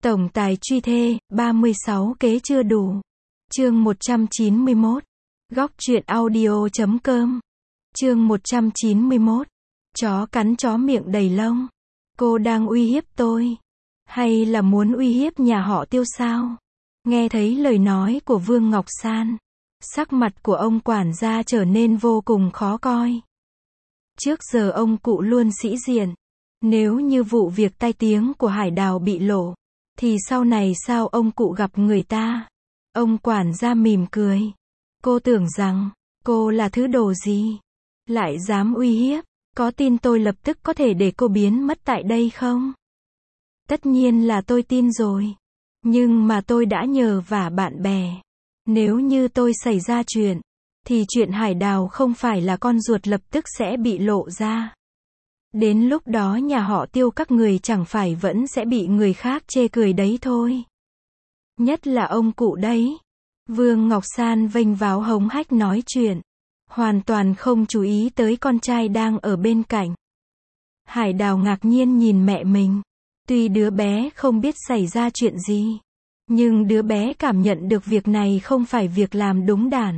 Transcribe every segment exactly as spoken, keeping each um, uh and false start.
Tổng tài truy thê, ba mươi sáu kế chưa đủ. Chương một trăm chín mươi mốt. Góc truyện audio chấm com. Chương một trăm chín mươi mốt. Chó cắn chó miệng đầy lông. Cô đang uy hiếp tôi. Hay là muốn uy hiếp nhà họ Tiêu sao? Nghe thấy lời nói của Vương Ngọc San, sắc mặt của ông quản gia trở nên vô cùng khó coi. Trước giờ ông cụ luôn sĩ diện. Nếu như vụ việc tai tiếng của Hải Đào bị lộ, thì sau này sao ông cụ gặp người ta? Ông quản gia mỉm cười. Cô tưởng rằng, cô là thứ đồ gì? Lại dám uy hiếp? Có tin tôi lập tức có thể để cô biến mất tại đây không? Tất nhiên là tôi tin rồi. Nhưng mà tôi đã nhờ vả bạn bè. Nếu như tôi xảy ra chuyện, thì chuyện Hải Đào không phải là con ruột lập tức sẽ bị lộ ra. Đến lúc đó nhà họ Tiêu các người chẳng phải vẫn sẽ bị người khác chê cười đấy thôi. Nhất là ông cụ đấy. Vương Ngọc San vênh váo hống hách nói chuyện, hoàn toàn không chú ý tới con trai đang ở bên cạnh. Hải Đào ngạc nhiên nhìn mẹ mình. Tuy đứa bé không biết xảy ra chuyện gì, nhưng đứa bé cảm nhận được việc này không phải việc làm đúng đắn.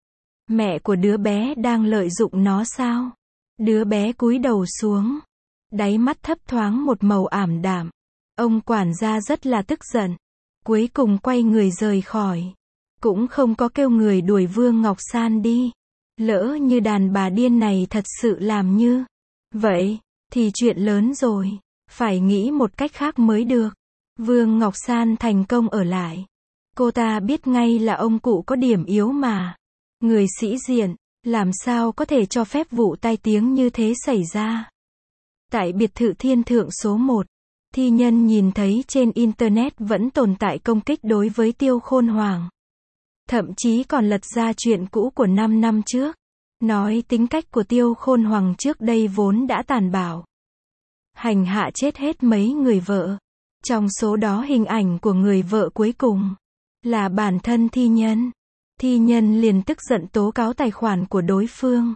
Mẹ của đứa bé đang lợi dụng nó sao? Đứa bé cúi đầu xuống, đáy mắt thấp thoáng một màu ảm đạm. Ông quản gia rất là tức giận, cuối cùng quay người rời khỏi, cũng không có kêu người đuổi Vương Ngọc San đi. Lỡ như đàn bà điên này thật sự làm như vậy, thì chuyện lớn rồi, phải nghĩ một cách khác mới được. Vương Ngọc San thành công ở lại. Cô ta biết ngay là ông cụ có điểm yếu mà. Người sĩ diện, làm sao có thể cho phép vụ tai tiếng như thế xảy ra. Tại biệt thự Thiên Thượng số một, thi nhân nhìn thấy trên Internet vẫn tồn tại công kích đối với Tiêu Khôn Hoàng. Thậm chí còn lật ra chuyện cũ của năm năm trước. Nói tính cách của Tiêu Khôn Hoàng trước đây vốn đã tàn bạo. Hành hạ chết hết mấy người vợ. Trong số đó hình ảnh của người vợ cuối cùng là bản thân thi nhân. Thi nhân liền tức giận tố cáo tài khoản của đối phương.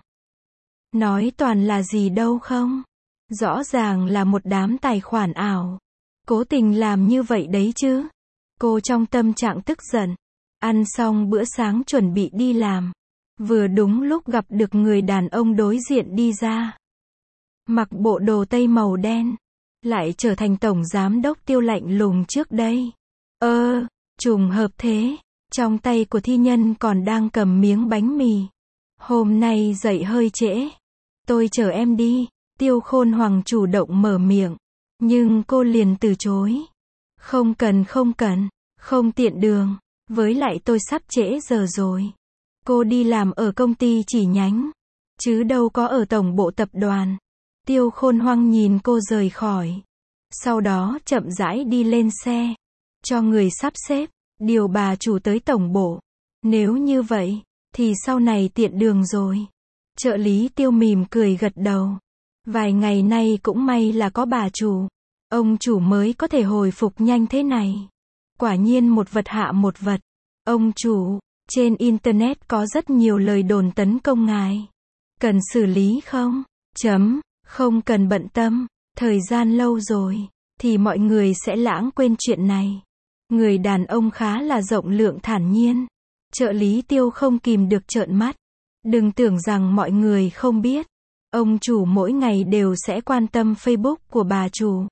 Nói toàn là gì đâu không? Rõ ràng là một đám tài khoản ảo. Cố tình làm như vậy đấy chứ. Cô trong tâm trạng tức giận. Ăn xong bữa sáng chuẩn bị đi làm. Vừa đúng lúc gặp được người đàn ông đối diện đi ra. Mặc bộ đồ tây màu đen. Lại trở thành tổng giám đốc Tiêu lạnh lùng trước đây. Ơ, trùng hợp thế. Trong tay của thi nhân còn đang cầm miếng bánh mì. Hôm nay dậy hơi trễ. Tôi chở em đi. Tiêu Khôn Hoàng chủ động mở miệng. Nhưng cô liền từ chối. Không cần không cần. Không tiện đường. Với lại tôi sắp trễ giờ rồi. Cô đi làm ở công ty chỉ nhánh. Chứ đâu có ở tổng bộ tập đoàn. Tiêu Khôn Hoàng nhìn cô rời khỏi. Sau đó chậm rãi đi lên xe. Cho người sắp xếp. Điều bà chủ tới tổng bộ. Nếu như vậy, thì sau này tiện đường rồi. Trợ lý Tiêu mỉm cười gật đầu. Vài ngày nay cũng may là có bà chủ. Ông chủ mới có thể hồi phục nhanh thế này. Quả nhiên một vật hạ một vật. Ông chủ, trên Internet có rất nhiều lời đồn tấn công ngài. Cần xử lý không? Chấm, không cần bận tâm. Thời gian lâu rồi, thì mọi người sẽ lãng quên chuyện này. Người đàn ông khá là rộng lượng thản nhiên. Trợ lý Tiêu không kìm được trợn mắt. Đừng tưởng rằng mọi người không biết. Ông chủ mỗi ngày đều sẽ quan tâm Facebook của bà chủ.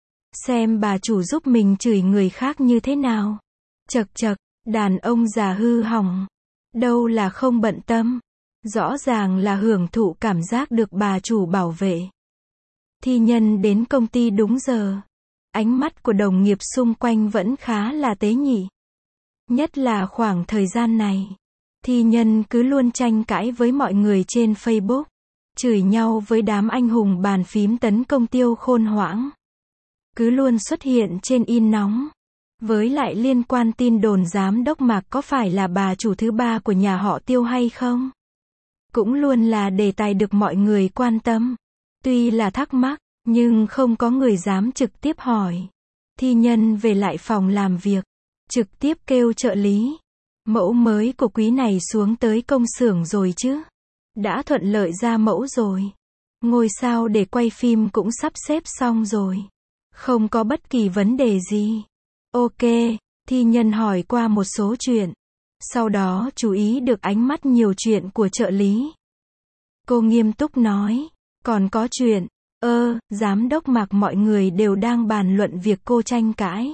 Xem bà chủ giúp mình chửi người khác như thế nào. Chật chật, đàn ông già hư hỏng. Đâu là không bận tâm. Rõ ràng là hưởng thụ cảm giác được bà chủ bảo vệ. Thi nhân đến công ty đúng giờ. Ánh mắt của đồng nghiệp xung quanh vẫn khá là tế nhị. Nhất là khoảng thời gian này. Thi nhân cứ luôn tranh cãi với mọi người trên Facebook. Chửi nhau với đám anh hùng bàn phím tấn công Tiêu Khôn Hoảng. Cứ luôn xuất hiện trên in nóng. Với lại liên quan tin đồn giám đốc Mạc có phải là bà chủ thứ ba của nhà họ Tiêu hay không? Cũng luôn là đề tài được mọi người quan tâm. Tuy là thắc mắc, nhưng không có người dám trực tiếp hỏi. Thi nhân về lại phòng làm việc. Trực tiếp kêu trợ lý. Mẫu mới của quý này xuống tới công xưởng rồi chứ? Đã thuận lợi ra mẫu rồi. Ngôi sao để quay phim cũng sắp xếp xong rồi. Không có bất kỳ vấn đề gì. Ok, thi nhân hỏi qua một số chuyện. Sau đó chú ý được ánh mắt nhiều chuyện của trợ lý. Cô nghiêm túc nói, còn có chuyện, ơ, giám đốc Mạc mọi người đều đang bàn luận việc cô tranh cãi.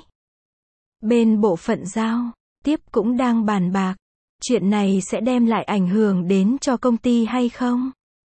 Bên bộ phận giao tiếp cũng đang bàn bạc, chuyện này sẽ đem lại ảnh hưởng đến cho công ty hay không?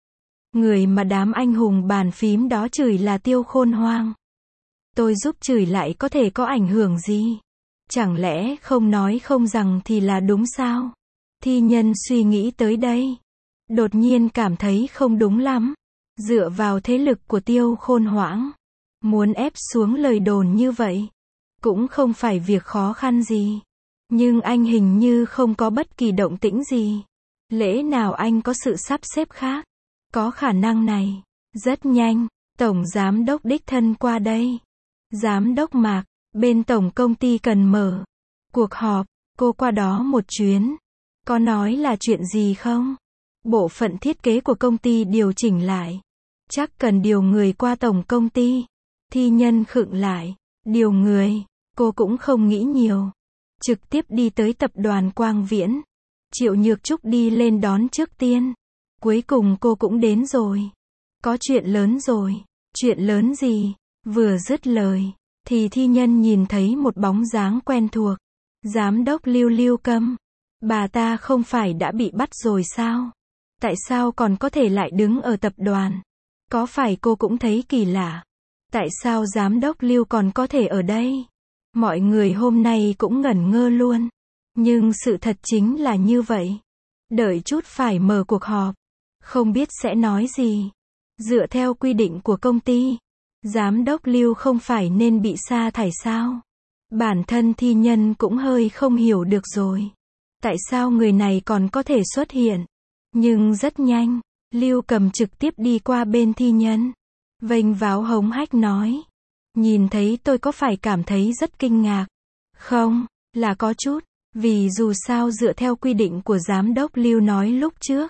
Người mà đám anh hùng bàn phím đó chửi là Tiêu Khôn Hoang. Tôi giúp chửi lại có thể có ảnh hưởng gì? Chẳng lẽ không nói không rằng thì là đúng sao? Thi nhân suy nghĩ tới đây. Đột nhiên cảm thấy không đúng lắm. Dựa vào thế lực của Tiêu Khôn Hoảng, muốn ép xuống lời đồn như vậy, cũng không phải việc khó khăn gì. Nhưng anh hình như không có bất kỳ động tĩnh gì. Lẽ nào anh có sự sắp xếp khác? Có khả năng này. Rất nhanh, Tổng Giám đốc đích thân qua đây. Giám đốc Mạc, bên tổng công ty cần mở cuộc họp, cô qua đó một chuyến. Có nói là chuyện gì không? Bộ phận thiết kế của công ty điều chỉnh lại. Chắc cần điều người qua tổng công ty. Thi nhân khựng lại. Điều người, cô cũng không nghĩ nhiều. Trực tiếp đi tới tập đoàn Quang Viễn. Triệu Nhược Trúc đi lên đón trước tiên. Cuối cùng cô cũng đến rồi. Có chuyện lớn rồi. Chuyện lớn gì? Vừa dứt lời, thì thi nhân nhìn thấy một bóng dáng quen thuộc. Giám đốc Lưu Lưu Câm. Bà ta không phải đã bị bắt rồi sao? Tại sao còn có thể lại đứng ở tập đoàn? Có phải cô cũng thấy kỳ lạ? Tại sao giám đốc Lưu còn có thể ở đây? Mọi người hôm nay cũng ngẩn ngơ luôn. Nhưng sự thật chính là như vậy. Đợi chút phải mở cuộc họp. Không biết sẽ nói gì. Dựa theo quy định của công ty, giám đốc Lưu không phải nên bị sa thải sao? Bản thân thi nhân cũng hơi không hiểu được rồi. Tại sao người này còn có thể xuất hiện? Nhưng rất nhanh, Lưu Cầm trực tiếp đi qua bên thi nhân. Vênh váo hống hách nói. Nhìn thấy tôi có phải cảm thấy rất kinh ngạc? Không, là có chút. Vì dù sao dựa theo quy định của giám đốc Lưu nói lúc trước,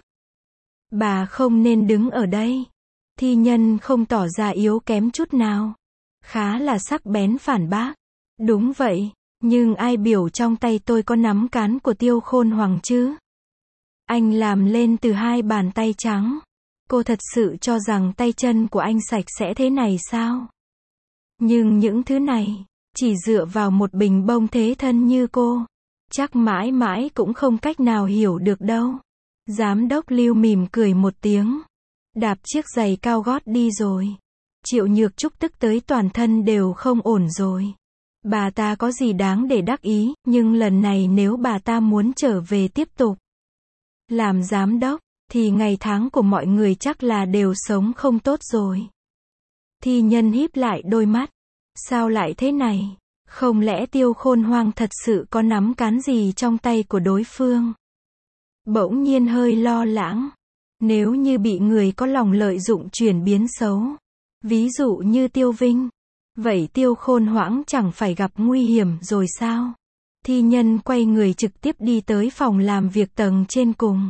bà không nên đứng ở đây. Thi nhân không tỏ ra yếu kém chút nào. Khá là sắc bén phản bác. Đúng vậy, nhưng ai biểu trong tay tôi có nắm cán của Tiêu Khôn Hoằng chứ? Anh làm lên từ hai bàn tay trắng. Cô thật sự cho rằng tay chân của anh sạch sẽ thế này sao? Nhưng những thứ này, chỉ dựa vào một bình bông thế thân như cô, chắc mãi mãi cũng không cách nào hiểu được đâu. Giám đốc Lưu mỉm cười một tiếng. Đạp chiếc giày cao gót đi rồi. Triệu Nhược Trúc tức tới toàn thân đều không ổn rồi. Bà ta có gì đáng để đắc ý, nhưng lần này nếu bà ta muốn trở về tiếp tục làm giám đốc, thì ngày tháng của mọi người chắc là đều sống không tốt rồi. Thi nhân híp lại đôi mắt. Sao lại thế này? Không lẽ Tiêu Khôn Hoang thật sự có nắm cán gì trong tay của đối phương? Bỗng nhiên hơi lo lắng. Nếu như bị người có lòng lợi dụng chuyển biến xấu, ví dụ như Tiêu Vinh, vậy Tiêu Khôn Hoảng chẳng phải gặp nguy hiểm rồi sao? Thi nhân quay người trực tiếp đi tới phòng làm việc tầng trên cùng.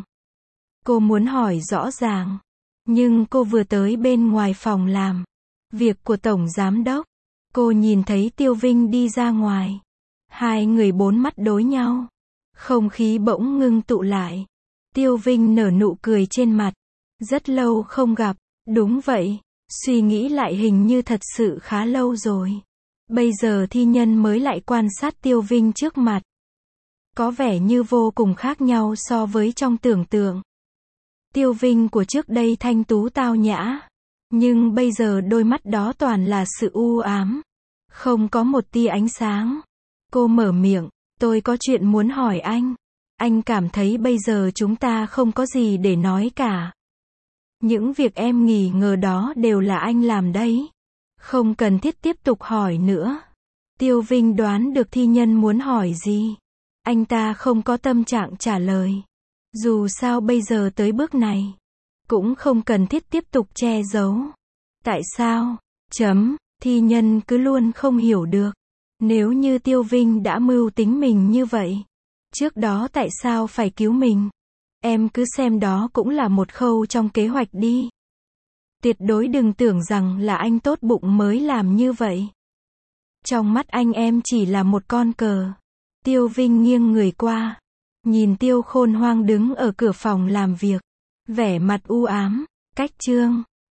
Cô muốn hỏi rõ ràng, nhưng cô vừa tới bên ngoài phòng làm việc của tổng giám đốc, cô nhìn thấy Tiêu Vinh đi ra ngoài. Hai người bốn mắt đối nhau. Không khí bỗng ngưng tụ lại. Tiêu Vinh nở nụ cười trên mặt. Rất lâu không gặp. Đúng vậy. Suy nghĩ lại hình như thật sự khá lâu rồi. Bây giờ thi nhân mới lại quan sát Tiêu Vinh trước mặt. Có vẻ như vô cùng khác nhau so với trong tưởng tượng. Tiêu Vinh của trước đây thanh tú tao nhã. Nhưng bây giờ đôi mắt đó toàn là sự u ám. Không có một tia ánh sáng. Cô mở miệng. Tôi có chuyện muốn hỏi anh. Anh cảm thấy bây giờ chúng ta không có gì để nói cả. Những việc em nghi ngờ đó đều là anh làm đấy. Không cần thiết tiếp tục hỏi nữa. Tiêu Vinh đoán được thi nhân muốn hỏi gì. Anh ta không có tâm trạng trả lời. Dù sao bây giờ tới bước này, cũng không cần thiết tiếp tục che giấu. Tại sao? Chấm. Thi nhân cứ luôn không hiểu được. Nếu như Tiêu Vinh đã mưu tính mình như vậy, trước đó tại sao phải cứu mình? Em cứ xem đó cũng là một khâu trong kế hoạch đi. Tuyệt đối đừng tưởng rằng là anh tốt bụng mới làm như vậy. Trong mắt anh em chỉ là một con cờ. Tiêu Vinh nghiêng người qua. Nhìn Tiêu Khôn Hoang đứng ở cửa phòng làm việc. Vẻ mặt u ám. Cách chương.